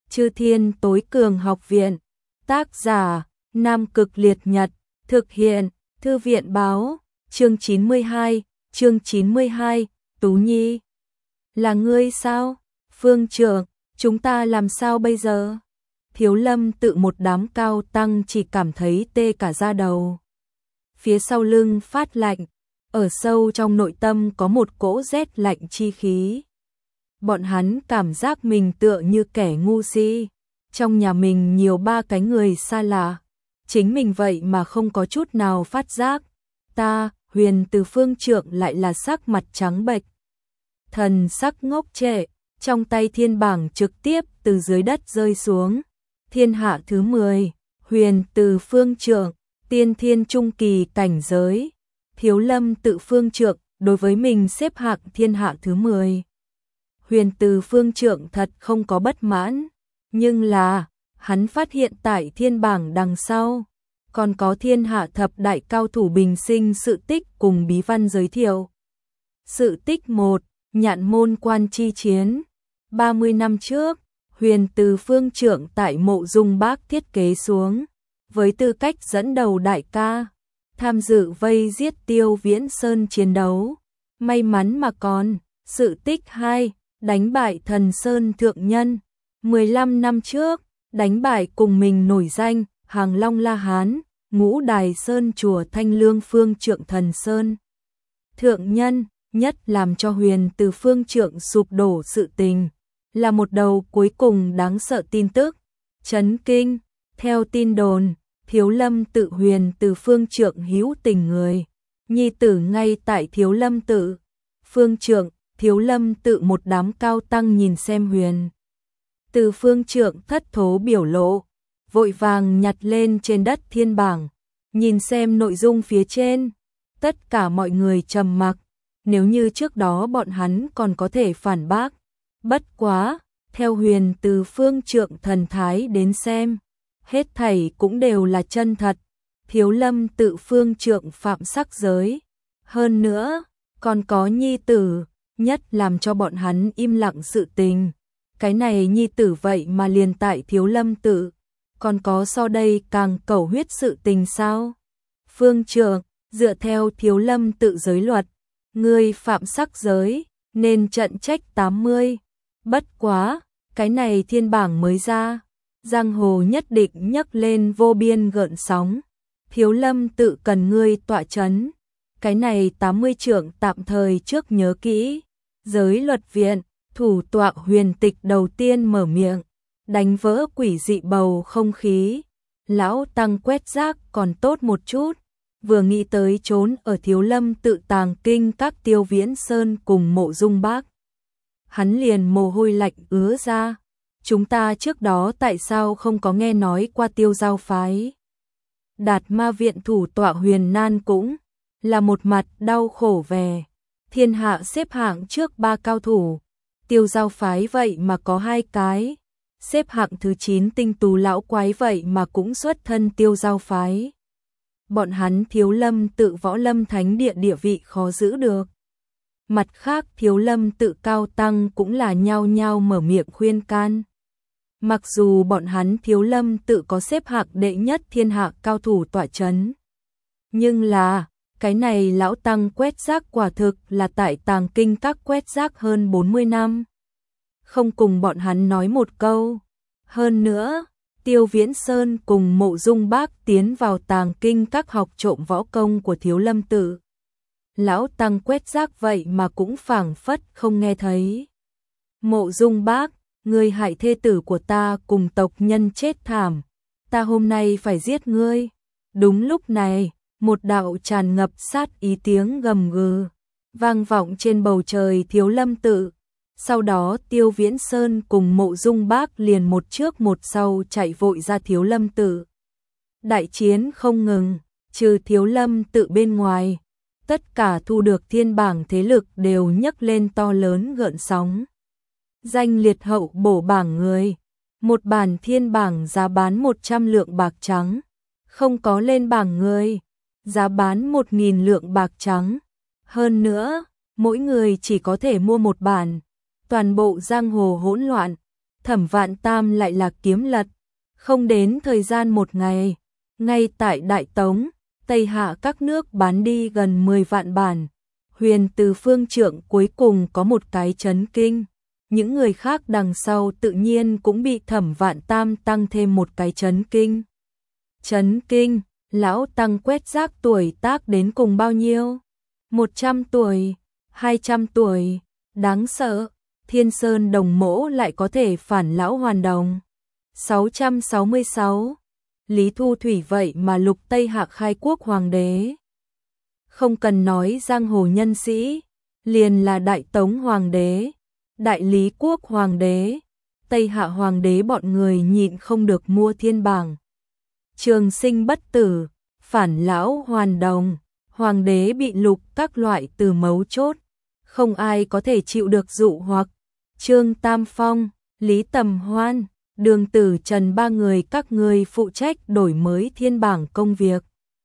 Chư Thiên Tối Cường Học Viện. Tác giả: Nam Cực Liệt Nhật. Thực hiện: Thư viện báo. Chương 92. Tú Nhi. Là ngươi sao? Phương Trượng, chúng ta làm sao bây giờ? Thiếu Lâm Tự một đám cao tăng chỉ cảm thấy tê cả da đầu. Phía sau lưng phát lạnh, ở sâu trong nội tâm có một cỗ rét lạnh chi khí. Bọn hắn cảm giác mình tựa như kẻ ngu si. Trong nhà mình nhiều ba cái người xa lạ. Chính mình vậy mà không có chút nào phát giác. Huyền Từ Phương Trượng lại là sắc mặt trắng bệch. Thần sắc ngốc trệ, trong tay thiên bảng trực tiếp từ dưới đất rơi xuống. Thiên hạ thứ 10, Huyền Từ Phương Trượng, tiên thiên trung kỳ cảnh giới. Thiếu Lâm Tự Phương Trượng đối với mình xếp hạng thiên hạ thứ 10. Huyền Từ Phương Trượng thật không có bất mãn, nhưng là hắn phát hiện tại thiên bảng đằng sau còn có thiên hạ thập đại cao thủ bình sinh sự tích cùng bí văn giới thiệu. Sự tích 1, Nhạn Môn Quan chi chiến. 30 năm trước, Huyền Từ Phương Trượng tại Mộ Dung Bác thiết kế xuống, với tư cách dẫn đầu đại ca, tham dự vây giết Tiêu Viễn Sơn chiến đấu. May mắn mà còn. Sự tích 2, đánh bại Thần Sơn thượng nhân. 15 năm trước, đánh bại cùng mình nổi danh Hàng Long La Hán, Ngũ Đài Sơn chùa Thanh Lương Phương Trượng Thần Sơn thượng nhân. Nhất làm cho Huyền Từ Phương Trượng sụp đổ sự tình là một đầu cuối cùng đáng sợ tin tức. Chấn kinh. Theo tin đồn, Thiếu Lâm Tự Huyền Từ Phương Trượng hữu tình người nhi tử ngay tại Thiếu Lâm Tự. Phương Trượng, Thiếu Lâm Tự một đám cao tăng nhìn xem Huyền Từ Phương Trượng thất thố biểu lộ, vội vàng nhặt lên trên đất thiên bảng, nhìn xem nội dung phía trên. Tất cả mọi người trầm mặc. Nếu như trước đó bọn hắn còn có thể phản bác, bất quá, theo Huyền Từ Phương Trượng thần thái đến xem, hết thảy cũng đều là chân thật. Thiếu Lâm Tự Phương Trượng phạm sắc giới, hơn nữa còn có nhi tử. Nhất làm cho bọn hắn im lặng sự tình, cái này nhi tử vậy mà liền tại Thiếu Lâm Tự, còn có so đây càng cẩu huyết sự tình sao? Phương Trượng, dựa theo Thiếu Lâm Tự giới luật, ngươi phạm sắc giới, nên trận trách 80. Bất quá, cái này thiên bảng mới ra, giang hồ nhất định nhấc lên vô biên gợn sóng. Thiếu Lâm Tự cần ngươi tọa chấn. Cái này 80 trượng tạm thời trước nhớ kỹ. Giới luật viện, thủ tọa Huyền Tịch đầu tiên mở miệng, đánh vỡ quỷ dị bầu không khí. Lão tăng quét rác còn tốt một chút, vừa nghĩ tới trốn ở Thiếu Lâm Tự tàng kinh các Tiêu Viễn Sơn cùng Mộ Dung Bác, hắn liền mồ hôi lạnh ứa ra. Chúng ta trước đó tại sao không có nghe nói qua Tiêu Giao phái? Đạt Ma viện thủ tọa Huyền Nan cũng là một mặt đau khổ về. Thiên hạ xếp hạng trước 3 cao thủ, Tiêu Giao phái vậy mà có 2 cái. Xếp hạng thứ 9 Tinh Tú lão quái vậy mà cũng xuất thân Tiêu Giao phái. Bọn hắn Thiếu Lâm Tự Võ Lâm Thánh địa địa vị khó giữ được. Mặt khác Thiếu Lâm Tự cao tăng cũng là nhao nhao mở miệng khuyên can. Mặc dù bọn hắn Thiếu Lâm Tự có xếp hạng đệ nhất thiên hạ cao thủ tọa chấn, nhưng là cái này lão tăng quét rác quả thực là tại tàng kinh các quét rác hơn 40 năm. Không cùng bọn hắn nói một câu. Hơn nữa, Tiêu Viễn Sơn cùng Mộ Dung Bác tiến vào tàng kinh các học trộm võ công của Thiếu Lâm Tự. Lão tăng quét rác vậy mà cũng phảng phất không nghe thấy. Mộ Dung Bác, ngươi hại thê tử của ta cùng tộc nhân chết thảm. Ta hôm nay phải giết ngươi. Đúng lúc này, một đạo tràn ngập sát ý tiếng gầm gừ vang vọng trên bầu trời Thiếu Lâm Tự. Sau đó Tiêu Viễn Sơn cùng Mộ Dung Bác liền một trước một sau chạy vội ra Thiếu Lâm Tự. Đại chiến không ngừng, trừ Thiếu Lâm Tự bên ngoài, tất cả thu được thiên bảng thế lực đều nhấc lên to lớn gợn sóng. Danh liệt hậu bổ bảng người, một bản thiên bảng giá bán 100 lượng bạc trắng, không có lên bảng người, giá bán 1.000 lượng bạc trắng. Hơn nữa, mỗi người chỉ có thể mua một bản. Toàn bộ giang hồ hỗn loạn, Thẩm Vạn Tam lại là kiếm lật, không đến thời gian một ngày, ngay tại Đại Tống, Tây Hạ các nước bán đi gần 10 vạn bản. Huyền Từ Phương Trượng cuối cùng có một cái chấn kinh, những người khác đằng sau tự nhiên cũng bị Thẩm Vạn Tam tăng thêm một cái chấn kinh. Chấn kinh, lão tăng quét rác tuổi tác đến cùng bao nhiêu? 100 tuổi, 200 tuổi, đáng sợ, Thiên Sơn Đồng Mỗ lại có thể phản lão hoàn đồng. 666, Lý Thu Thủy vậy mà lục Tây Hạ khai quốc hoàng đế. Không cần nói giang hồ nhân sĩ, liền là Đại Tống hoàng đế, Đại Lý quốc hoàng đế, Tây Hạ hoàng đế bọn người nhịn không được mua thiên bảng. Trường sinh bất tử, phản lão hoàn đồng, hoàng đế bị lục các loại từ mấu chốt, không ai có thể chịu được dụ hoặc. Trương Tam Phong, Lý Tầm Hoan, Đường Tử Trần ba người các người phụ trách đổi mới thiên bảng công việc.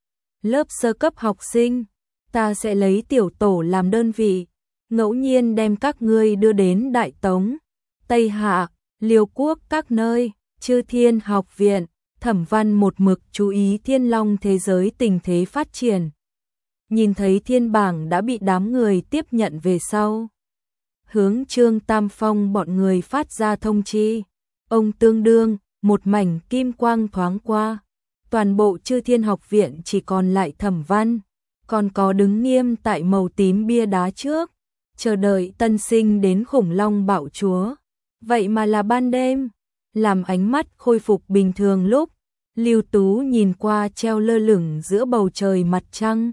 Lớp sơ cấp học sinh, ta sẽ lấy tiểu tổ làm đơn vị, ngẫu nhiên đem các ngươi đưa đến Đại Tống, Tây Hạ, Liêu Quốc các nơi, Chư Thiên học viện. Thẩm Văn một mực chú ý Thiên Long thế giới tình thế phát triển. Nhìn thấy thiên bảng đã bị đám người tiếp nhận về sau, hướng Trương Tam Phong bọn người phát ra thông chi. Ông tương đương, một mảnh kim quang thoáng qua, toàn bộ Chư Thiên học viện chỉ còn lại Thẩm Văn, còn có đứng nghiêm tại màu tím bia đá trước, chờ đợi tân sinh đến khủng long bạo chúa. Vậy mà là ban đêm, làm ánh mắt khôi phục bình thường lúc, Lưu Tú nhìn qua treo lơ lửng giữa bầu trời mặt trăng.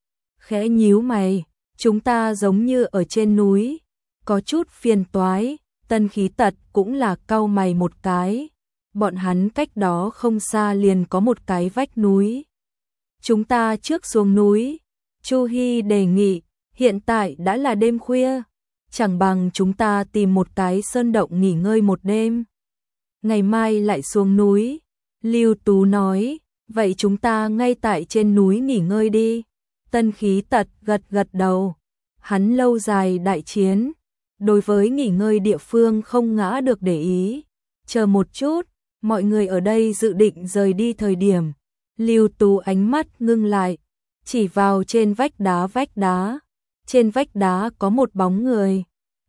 Khẽ nhíu mày, chúng ta giống như ở trên núi, có chút phiền toái. Tân Khí Tật cũng là cau mày một cái, bọn hắn cách đó không xa liền có một cái vách núi. Chúng ta trước xuống núi, Chu Hy đề nghị, hiện tại đã là đêm khuya, chẳng bằng chúng ta tìm một cái sơn động nghỉ ngơi một đêm. Ngày mai lại xuống núi, Lưu Tú nói, vậy chúng ta ngay tại trên núi nghỉ ngơi đi. Tân Khí Tật gật gật đầu, hắn lâu dài đại chiến, đối với nghỉ ngơi địa phương không ngã được để ý. Chờ một chút, mọi người ở đây dự định rời đi thời điểm, Lưu Tú ánh mắt ngưng lại, chỉ vào trên vách đá. Trên vách đá có một bóng người.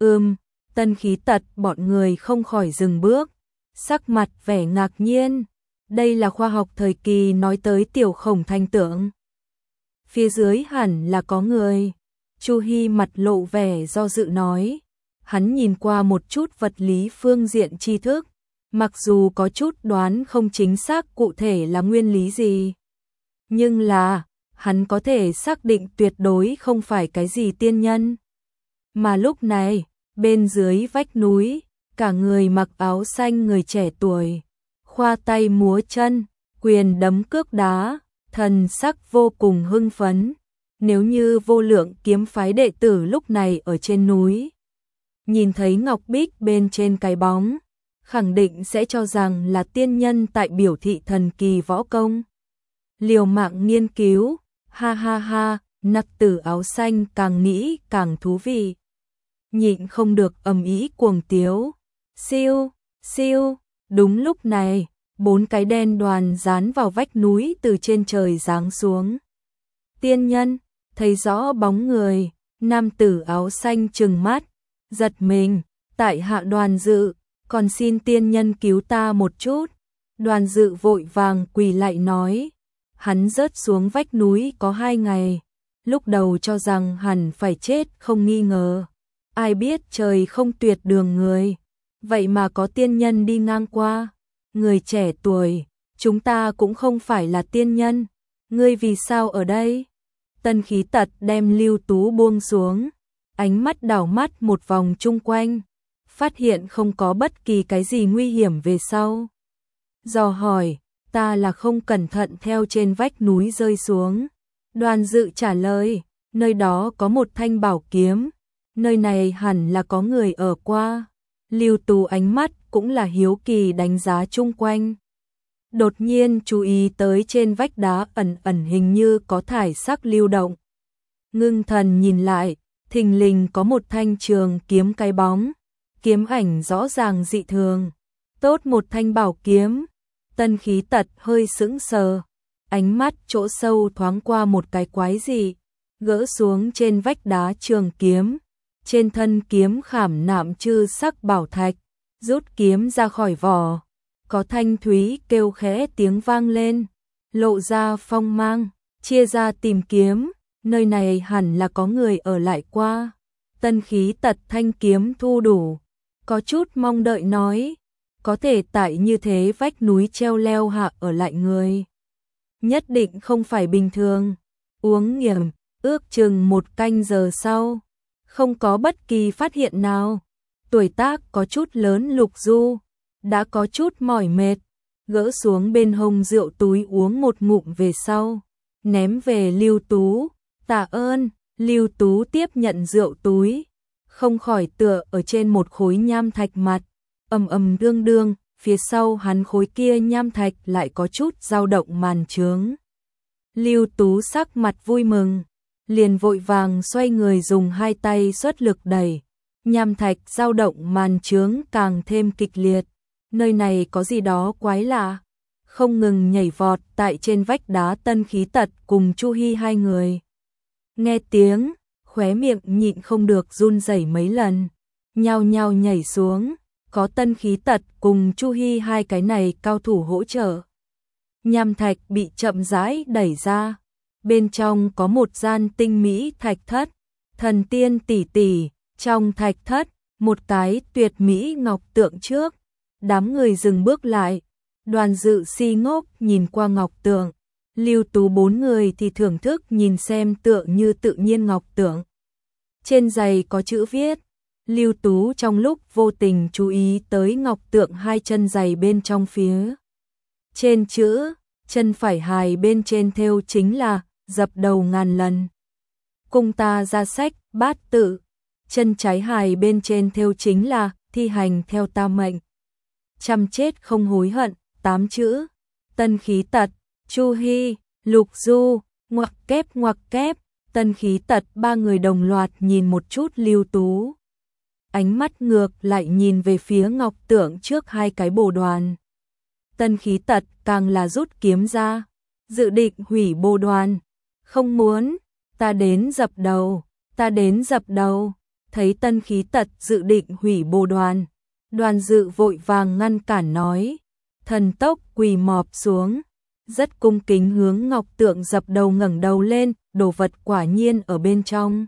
Tân Khí Tật bọn người không khỏi dừng bước, sắc mặt vẻ ngạc nhiên. Đây là khoa học thời kỳ nói tới tiểu khổng thành tượng. Phía dưới hẳn là có người. Chu Hy mặt lộ vẻ do dự nói. Hắn nhìn qua một chút vật lý phương diện tri thức, mặc dù có chút đoán không chính xác cụ thể là nguyên lý gì, nhưng là hắn có thể xác định tuyệt đối không phải cái gì tiên nhân. Mà lúc này, bên dưới vách núi, cả người mặc áo xanh người trẻ tuổi, khoa tay múa chân, quyền đấm cước đá, thần sắc vô cùng hưng phấn. Nếu như Vô Lượng kiếm phái đệ tử lúc này ở trên núi, nhìn thấy ngọc bích bên trên cái bóng, khẳng định sẽ cho rằng là tiên nhân tại biểu thị thần kỳ võ công. Liều mạng nghiên cứu, ha ha ha, nặc tử áo xanh càng nghĩ càng thú vị. Nhịn không được ầm ĩ cuồng tiếu. Siêu, siêu, đúng lúc này, 4 cái đen đoàn dán vào vách núi từ trên trời giáng xuống. Tiên nhân, thấy rõ bóng người, nam tử áo xanh trừng mắt, giật mình, tại hạ Đoàn Dự, còn xin tiên nhân cứu ta một chút. Đoàn Dự vội vàng quỳ lại nói, hắn rớt xuống vách núi có 2 ngày, lúc đầu cho rằng hẳn phải chết không nghi ngờ, ai biết trời không tuyệt đường người, vậy mà có tiên nhân đi ngang qua. Người trẻ tuổi, chúng ta cũng không phải là tiên nhân, ngươi vì sao ở đây? Tân Khí Tật đem Lưu Tú buông xuống, ánh mắt đảo mắt một vòng chung quanh, phát hiện không có bất kỳ cái gì nguy hiểm về sau. Dò hỏi, ta là không cẩn thận theo trên vách núi rơi xuống. Đoàn Dự trả lời, nơi đó có một thanh bảo kiếm, nơi này hẳn là có người ở qua. Lưu Tú ánh mắt cũng là hiếu kỳ đánh giá chung quanh. Đột nhiên chú ý tới trên vách đá ẩn hình như có thải sắc lưu động. Ngưng thần nhìn lại, thình lình có một thanh trường kiếm cái bóng, kiếm ảnh rõ ràng dị thường, Tốt một thanh bảo kiếm. Tân Khí Tật hơi sững sờ, ánh mắt chỗ sâu thoáng qua một cái quái dị, gỡ xuống trên vách đá trường kiếm, trên thân kiếm khảm nạm chư sắc bảo thạch, rút kiếm ra khỏi vỏ, có thanh thúy kêu khẽ tiếng vang lên, lộ ra phong mang, chia ra tìm kiếm, nơi này hẳn là có người ở lại qua. Tân Khí Tật thanh kiếm thu đủ, có chút mong đợi nói, có thể tại như thế vách núi treo leo hạ ở lại người. Nhất định không phải bình thường. Uống nghiềm, ước chừng 1 canh giờ sau, không có bất kỳ phát hiện nào. Tuổi tác có chút lớn Lục Du, đã có chút mỏi mệt, gỡ xuống bên hông rượu túi uống một ngụm về sau, ném về Lưu Tú, tạ ơn. Lưu Tú tiếp nhận rượu túi, không khỏi tựa ở trên một khối nham thạch mặt, ầm ầm đương đương, phía sau hắn khối kia nham thạch lại có chút dao động màn trướng. Lưu Tú sắc mặt vui mừng, liền vội vàng xoay người dùng 2 tay xuất lực đẩy, nham thạch dao động màn trướng càng thêm kịch liệt. Nơi này có gì đó quái lạ, không ngừng nhảy vọt tại trên vách đá. Tân Khí Tật cùng Chu Hi hai người nghe tiếng, khóe miệng nhịn không được run rẩy mấy lần, nhao nhao nhảy xuống, có Tân Khí Tật cùng Chu Hi hai cái này cao thủ hỗ trợ. Nham thạch bị chậm rãi đẩy ra, bên trong có một gian tinh mỹ thạch thất, thần tiên tỷ tỷ, trong thạch thất, một cái tuyệt mỹ ngọc tượng trước. Đám người dừng bước lại, Đoàn Dự si ngốc nhìn qua ngọc tượng, Lưu Tú 4 người thì thưởng thức nhìn xem tượng như tự nhiên ngọc tượng. Trên giày có chữ viết, Lưu Tú trong lúc vô tình chú ý tới ngọc tượng 2 chân giày bên trong phía. Trên chữ, chân phải hài bên trên thêu chính là dập đầu ngàn lần. Cung ta ra sách, bát tự, chân trái hài bên trên thêu chính là thi hành theo ta mệnh. Chăm chết không hối hận, 8 chữ. Tân Khí Tật, Chu Hi, Lục Du, ngoặc kép, Tân Khí Tật 3 người đồng loạt nhìn một chút Lưu Tú. Ánh mắt ngược lại nhìn về phía ngọc tượng trước 2 cái bồ đoàn. Tân Khí Tật càng là rút kiếm ra, dự định hủy bồ đoàn. Không muốn, ta đến dập đầu, ta đến dập đầu. Thấy Tân Khí Tật dự định hủy bồ đoàn, Đoàn Dự vội vàng ngăn cản nói, thần tốc quỳ mọp xuống, rất cung kính hướng ngọc tượng dập đầu, ngẩng đầu lên, đồ vật quả nhiên ở bên trong.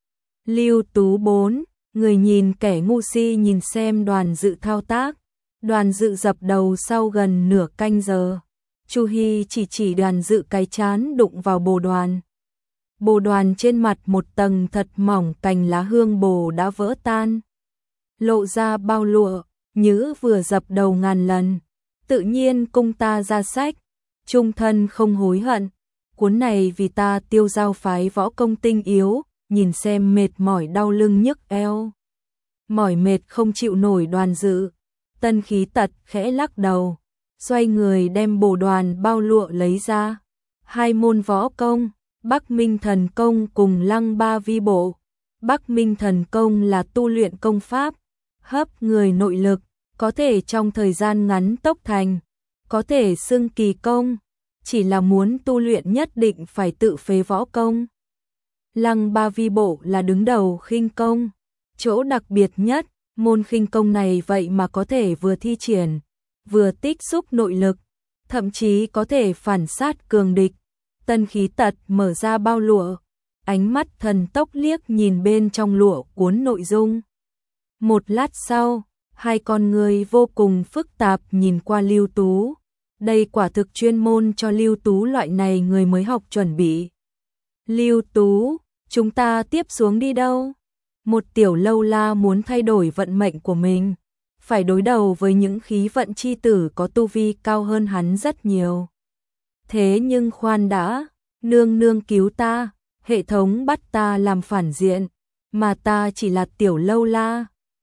Lưu Tú 4 người nhìn kẻ ngu si nhìn xem Đoàn Dự thao tác. Đoàn Dự dập đầu sau gần nửa canh giờ, Chu Hi chỉ Đoàn Dự cái chán đụng vào bồ đoàn. Bồ đoàn trên mặt một tầng thật mỏng cành lá hương bồ đã vỡ tan, lộ ra bao lụa, như vừa dập đầu ngàn lần. Tự nhiên cung ta ra sách, trung thân không hối hận. Cuốn này vì ta Tiêu Giao phái võ công tinh yếu, nhìn xem mệt mỏi đau lưng nhức eo. Mỏi mệt không chịu nổi. Đoàn Dự, Tân Khí Tật khẽ lắc đầu, xoay người đem bồ đoàn bao lụa lấy ra. 2 môn võ công, Bắc Minh Thần Công cùng Lăng Ba Vi Bộ. Bắc Minh Thần Công là tu luyện công pháp, hấp người nội lực, có thể trong thời gian ngắn tốc thành, có thể xưng kỳ công, chỉ là muốn tu luyện nhất định phải tự phế võ công. Lăng Ba Vi Bộ là đứng đầu khinh công, chỗ đặc biệt nhất, môn khinh công này vậy mà có thể vừa thi triển, vừa tích xúc nội lực, thậm chí có thể phản sát cường địch. Tân Khí Tật mở ra bao lụa, ánh mắt thần tốc liếc nhìn bên trong lụa cuốn nội dung. Một lát sau, 2 con người vô cùng phức tạp nhìn qua Lưu Tú. Đây quả thực chuyên môn cho Lưu Tú loại này người mới học chuẩn bị. Lưu Tú, chúng ta tiếp xuống đi đâu? Một tiểu lâu la muốn thay đổi vận mệnh của mình, phải đối đầu với những khí vận chi tử có tu vi cao hơn hắn rất nhiều. Thế nhưng khoan đã, nương nương cứu ta, hệ thống bắt ta làm phản diện, mà ta chỉ là tiểu lâu la,